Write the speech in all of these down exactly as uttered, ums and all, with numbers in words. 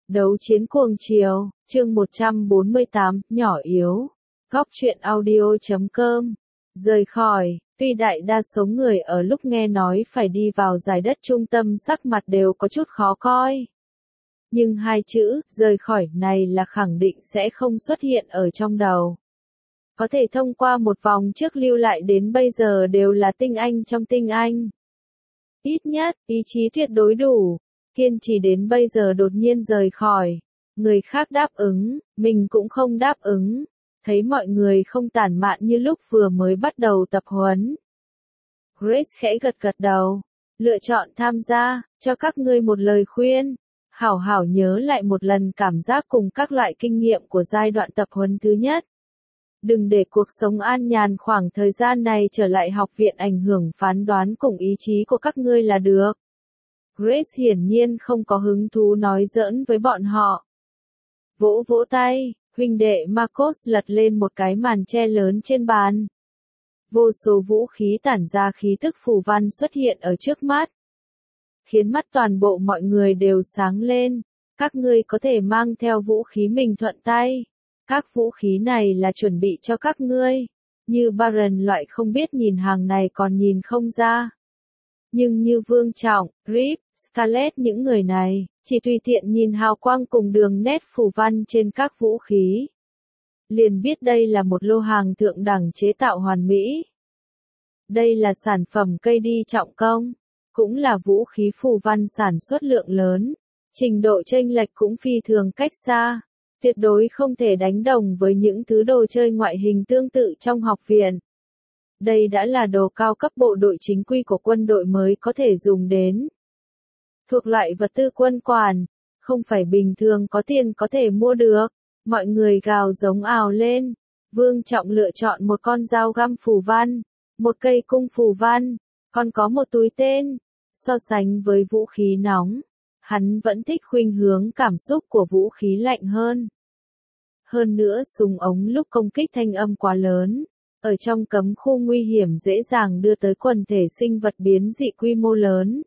Đấu chiến cuồng chiều, chương một trăm bốn mươi tám, nhỏ yếu. Góc truyện audio chấm com. Rời khỏi, tuy đại đa số người ở lúc nghe nói phải đi vào giải đất trung tâm sắc mặt đều có chút khó coi. Nhưng hai chữ, rời khỏi này là khẳng định sẽ không xuất hiện ở trong đầu. Có thể thông qua một vòng trước lưu lại đến bây giờ đều là tinh anh trong tinh anh. Ít nhất, ý chí tuyệt đối đủ. Kiên trì đến bây giờ đột nhiên rời khỏi. Người khác đáp ứng, mình cũng không đáp ứng. Thấy mọi người không tản mạn như lúc vừa mới bắt đầu tập huấn. Grace khẽ gật gật đầu. Lựa chọn tham gia, cho các ngươi một lời khuyên. Hảo hảo nhớ lại một lần cảm giác cùng các loại kinh nghiệm của giai đoạn tập huấn thứ nhất. Đừng để cuộc sống an nhàn khoảng thời gian này trở lại học viện ảnh hưởng phán đoán cùng ý chí của các ngươi là được. Grace hiển nhiên không có hứng thú nói giỡn với bọn họ. Vỗ vỗ tay, huynh đệ Marcos lật lên một cái màn che lớn trên bàn. Vô số vũ khí tản ra khí tức phù văn xuất hiện ở trước mắt. Khiến mắt toàn bộ mọi người đều sáng lên. Các ngươi có thể mang theo vũ khí mình thuận tay. Các vũ khí này là chuẩn bị cho các ngươi. Như Baron loại không biết nhìn hàng này còn nhìn không ra. Nhưng như Vương Trọng, Rip, Scarlet những người này, chỉ tùy tiện nhìn hào quang cùng đường nét phù văn trên các vũ khí. Liền biết đây là một lô hàng thượng đẳng chế tạo hoàn mỹ. Đây là sản phẩm cây đi trọng công, cũng là vũ khí phù văn sản xuất lượng lớn. Trình độ chênh lệch cũng phi thường cách xa. Tuyệt đối không thể đánh đồng với những thứ đồ chơi ngoại hình tương tự trong học viện. Đây đã là đồ cao cấp bộ đội chính quy của quân đội mới có thể dùng đến. Thuộc loại vật tư quân quản, không phải bình thường có tiền có thể mua được. Mọi người gào giống ào lên. Vương Trọng lựa chọn một con dao găm phù văn, một cây cung phù văn, còn có một túi tên. So sánh với vũ khí nóng, hắn vẫn thích khuynh hướng cảm xúc của vũ khí lạnh hơn. Hơn nữa súng ống lúc công kích thanh âm quá lớn. Ở trong cấm khu nguy hiểm dễ dàng đưa tới quần thể sinh vật biến dị quy mô lớn.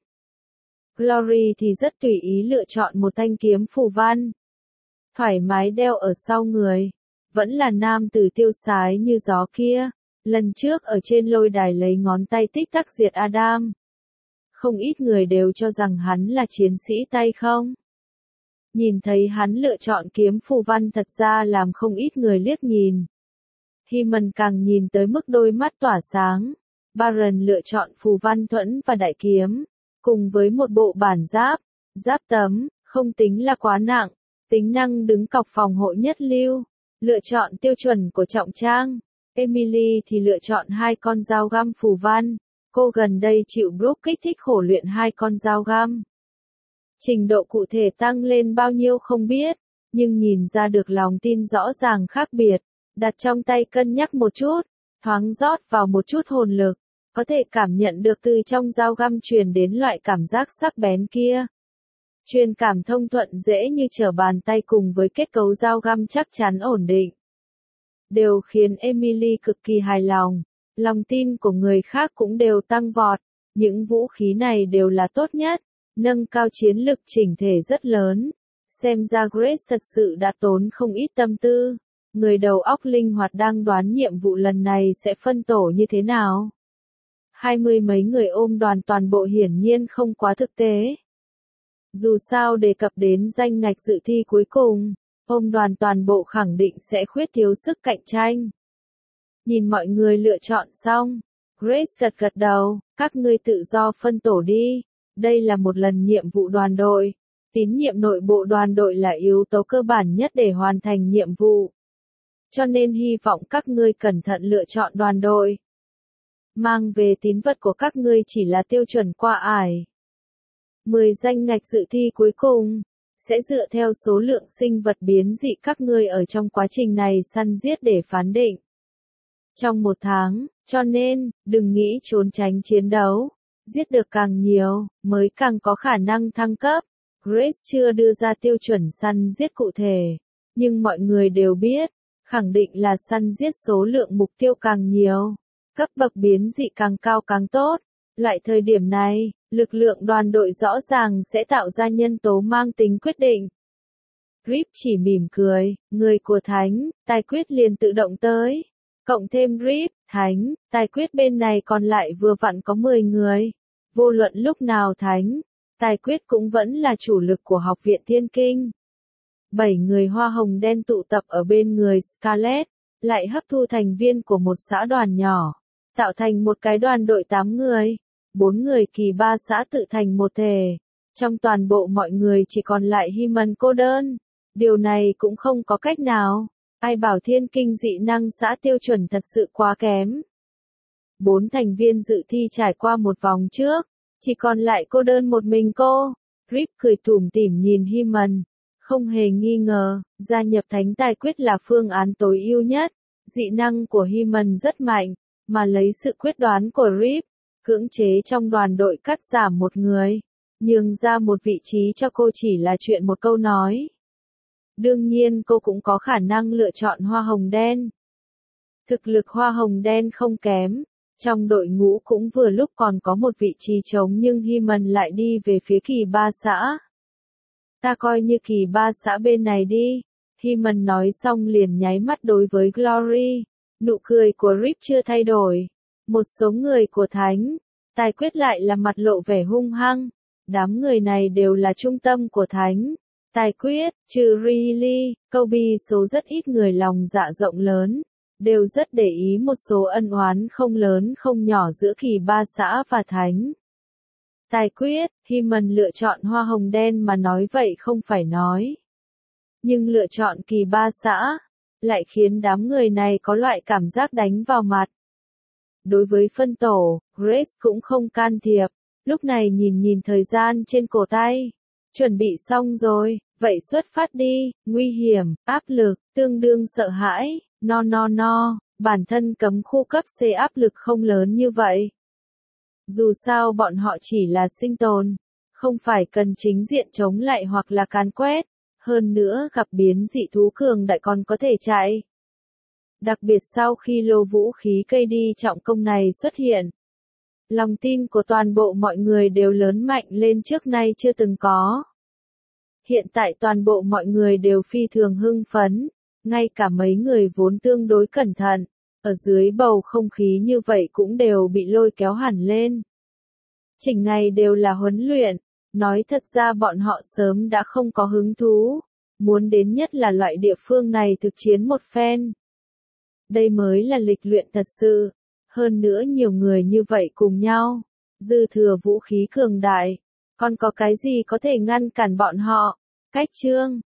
Glory thì rất tùy ý lựa chọn một thanh kiếm phù văn. Thoải mái đeo ở sau người. Vẫn là nam tử tiêu sái như gió kia. Lần trước ở trên lôi đài lấy ngón tay tích tắc diệt Adam. Không ít người đều cho rằng hắn là chiến sĩ tay không. Nhìn thấy hắn lựa chọn kiếm phù văn thật ra làm không ít người liếc nhìn. Hyman càng nhìn tới mức đôi mắt tỏa sáng. Baron lựa chọn phù văn thuẫn và đại kiếm, cùng với một bộ bản giáp, giáp tấm, không tính là quá nặng, tính năng đứng cọc phòng hộ nhất lưu, lựa chọn tiêu chuẩn của trọng trang. Emily thì lựa chọn hai con dao găm phù văn, cô gần đây chịu Brooke kích thích khổ luyện hai con dao găm. Trình độ cụ thể tăng lên bao nhiêu không biết, nhưng nhìn ra được lòng tin rõ ràng khác biệt. Đặt trong tay cân nhắc một chút, thoáng rót vào một chút hồn lực, có thể cảm nhận được từ trong dao găm truyền đến loại cảm giác sắc bén kia. Truyền cảm thông thuận dễ như trở bàn tay cùng với kết cấu dao găm chắc chắn ổn định. Đều khiến Emily cực kỳ hài lòng, lòng tin của người khác cũng đều tăng vọt, những vũ khí này đều là tốt nhất, nâng cao chiến lực chỉnh thể rất lớn. Xem ra Grace thật sự đã tốn không ít tâm tư. Người đầu óc linh hoạt đang đoán nhiệm vụ lần này sẽ phân tổ như thế nào. Hai mươi mấy người ôm đoàn toàn bộ hiển nhiên không quá thực tế. Dù sao đề cập đến danh ngạch dự thi cuối cùng, ôm đoàn toàn bộ khẳng định sẽ khuyết thiếu sức cạnh tranh. Nhìn mọi người lựa chọn xong, Grace gật gật đầu, các ngươi tự do phân tổ đi. Đây là một lần nhiệm vụ đoàn đội. Tín nhiệm nội bộ đoàn đội là yếu tố cơ bản nhất để hoàn thành nhiệm vụ. Cho nên hy vọng các ngươi cẩn thận lựa chọn đoàn đội. Mang về tín vật của các ngươi chỉ là tiêu chuẩn qua ải. mười danh ngạch dự thi cuối cùng, sẽ dựa theo số lượng sinh vật biến dị các ngươi ở trong quá trình này săn giết để phán định. Trong một tháng, cho nên, đừng nghĩ trốn tránh chiến đấu. Giết được càng nhiều, mới càng có khả năng thăng cấp. Grace chưa đưa ra tiêu chuẩn săn giết cụ thể, nhưng mọi người đều biết. Khẳng định là săn giết số lượng mục tiêu càng nhiều, cấp bậc biến dị càng cao càng tốt. Loại thời điểm này, lực lượng đoàn đội rõ ràng sẽ tạo ra nhân tố mang tính quyết định. Rip chỉ mỉm cười, người của Thánh, tài quyết liền tự động tới. Cộng thêm Rip, Thánh, tài quyết bên này còn lại vừa vặn có mười người. Vô luận lúc nào Thánh, tài quyết cũng vẫn là chủ lực của Học viện Thiên Kinh. Bảy người hoa hồng đen tụ tập ở bên người Scarlet, lại hấp thu thành viên của một xã đoàn nhỏ, tạo thành một cái đoàn đội tám người. Bốn người kỳ ba xã tự thành một thể. Trong toàn bộ mọi người chỉ còn lại Hyman cô đơn. Điều này cũng không có cách nào. Ai bảo Thiên Kinh dị năng xã tiêu chuẩn thật sự quá kém. Bốn thành viên dự thi trải qua một vòng trước, chỉ còn lại cô đơn một mình cô. Rip cười tủm tỉm nhìn Hyman. Không hề nghi ngờ, gia nhập Thánh Tài Quyết là phương án tối ưu nhất. Dị năng của Hyman rất mạnh, mà lấy sự quyết đoán của Rip, cưỡng chế trong đoàn đội cắt giảm một người, nhường ra một vị trí cho cô chỉ là chuyện một câu nói. Đương nhiên cô cũng có khả năng lựa chọn hoa hồng đen. Thực lực hoa hồng đen không kém, trong đội ngũ cũng vừa lúc còn có một vị trí trống nhưng Hyman lại đi về phía kỳ ba xã. Ta coi như kỳ ba xã bên này đi. Hyman nói xong liền nháy mắt đối với Glory. Nụ cười của Rip chưa thay đổi. Một số người của Thánh Tài Quyết lại là mặt lộ vẻ hung hăng. Đám người này đều là trung tâm của Thánh Tài Quyết, trừ Riley, Kobe, số rất ít người lòng dạ rộng lớn, đều rất để ý một số ân oán không lớn không nhỏ giữa kỳ ba xã và Thánh Tài Quyết. Hyman lựa chọn hoa hồng đen mà nói vậy không phải nói. Nhưng lựa chọn kỳ ba xã, lại khiến đám người này có loại cảm giác đánh vào mặt. Đối với phân tổ, Grace cũng không can thiệp, lúc này nhìn nhìn thời gian trên cổ tay. Chuẩn bị xong rồi, vậy xuất phát đi, nguy hiểm, áp lực, tương đương sợ hãi, no no no, bản thân cấm khu cấp C áp lực không lớn như vậy. Dù sao bọn họ chỉ là sinh tồn, không phải cần chính diện chống lại hoặc là càn quét, hơn nữa gặp biến dị thú cường đại còn có thể chạy. Đặc biệt sau khi lô vũ khí cây đi trọng công này xuất hiện, lòng tin của toàn bộ mọi người đều lớn mạnh lên trước nay chưa từng có. Hiện tại toàn bộ mọi người đều phi thường hưng phấn, ngay cả mấy người vốn tương đối cẩn thận, ở dưới bầu không khí như vậy cũng đều bị lôi kéo hẳn lên. Chỉnh này đều là huấn luyện, nói thật ra bọn họ sớm đã không có hứng thú, muốn đến nhất là loại địa phương này thực chiến một phen. Đây mới là lịch luyện thật sự, hơn nữa nhiều người như vậy cùng nhau, dư thừa vũ khí cường đại, còn có cái gì có thể ngăn cản bọn họ. Cách chương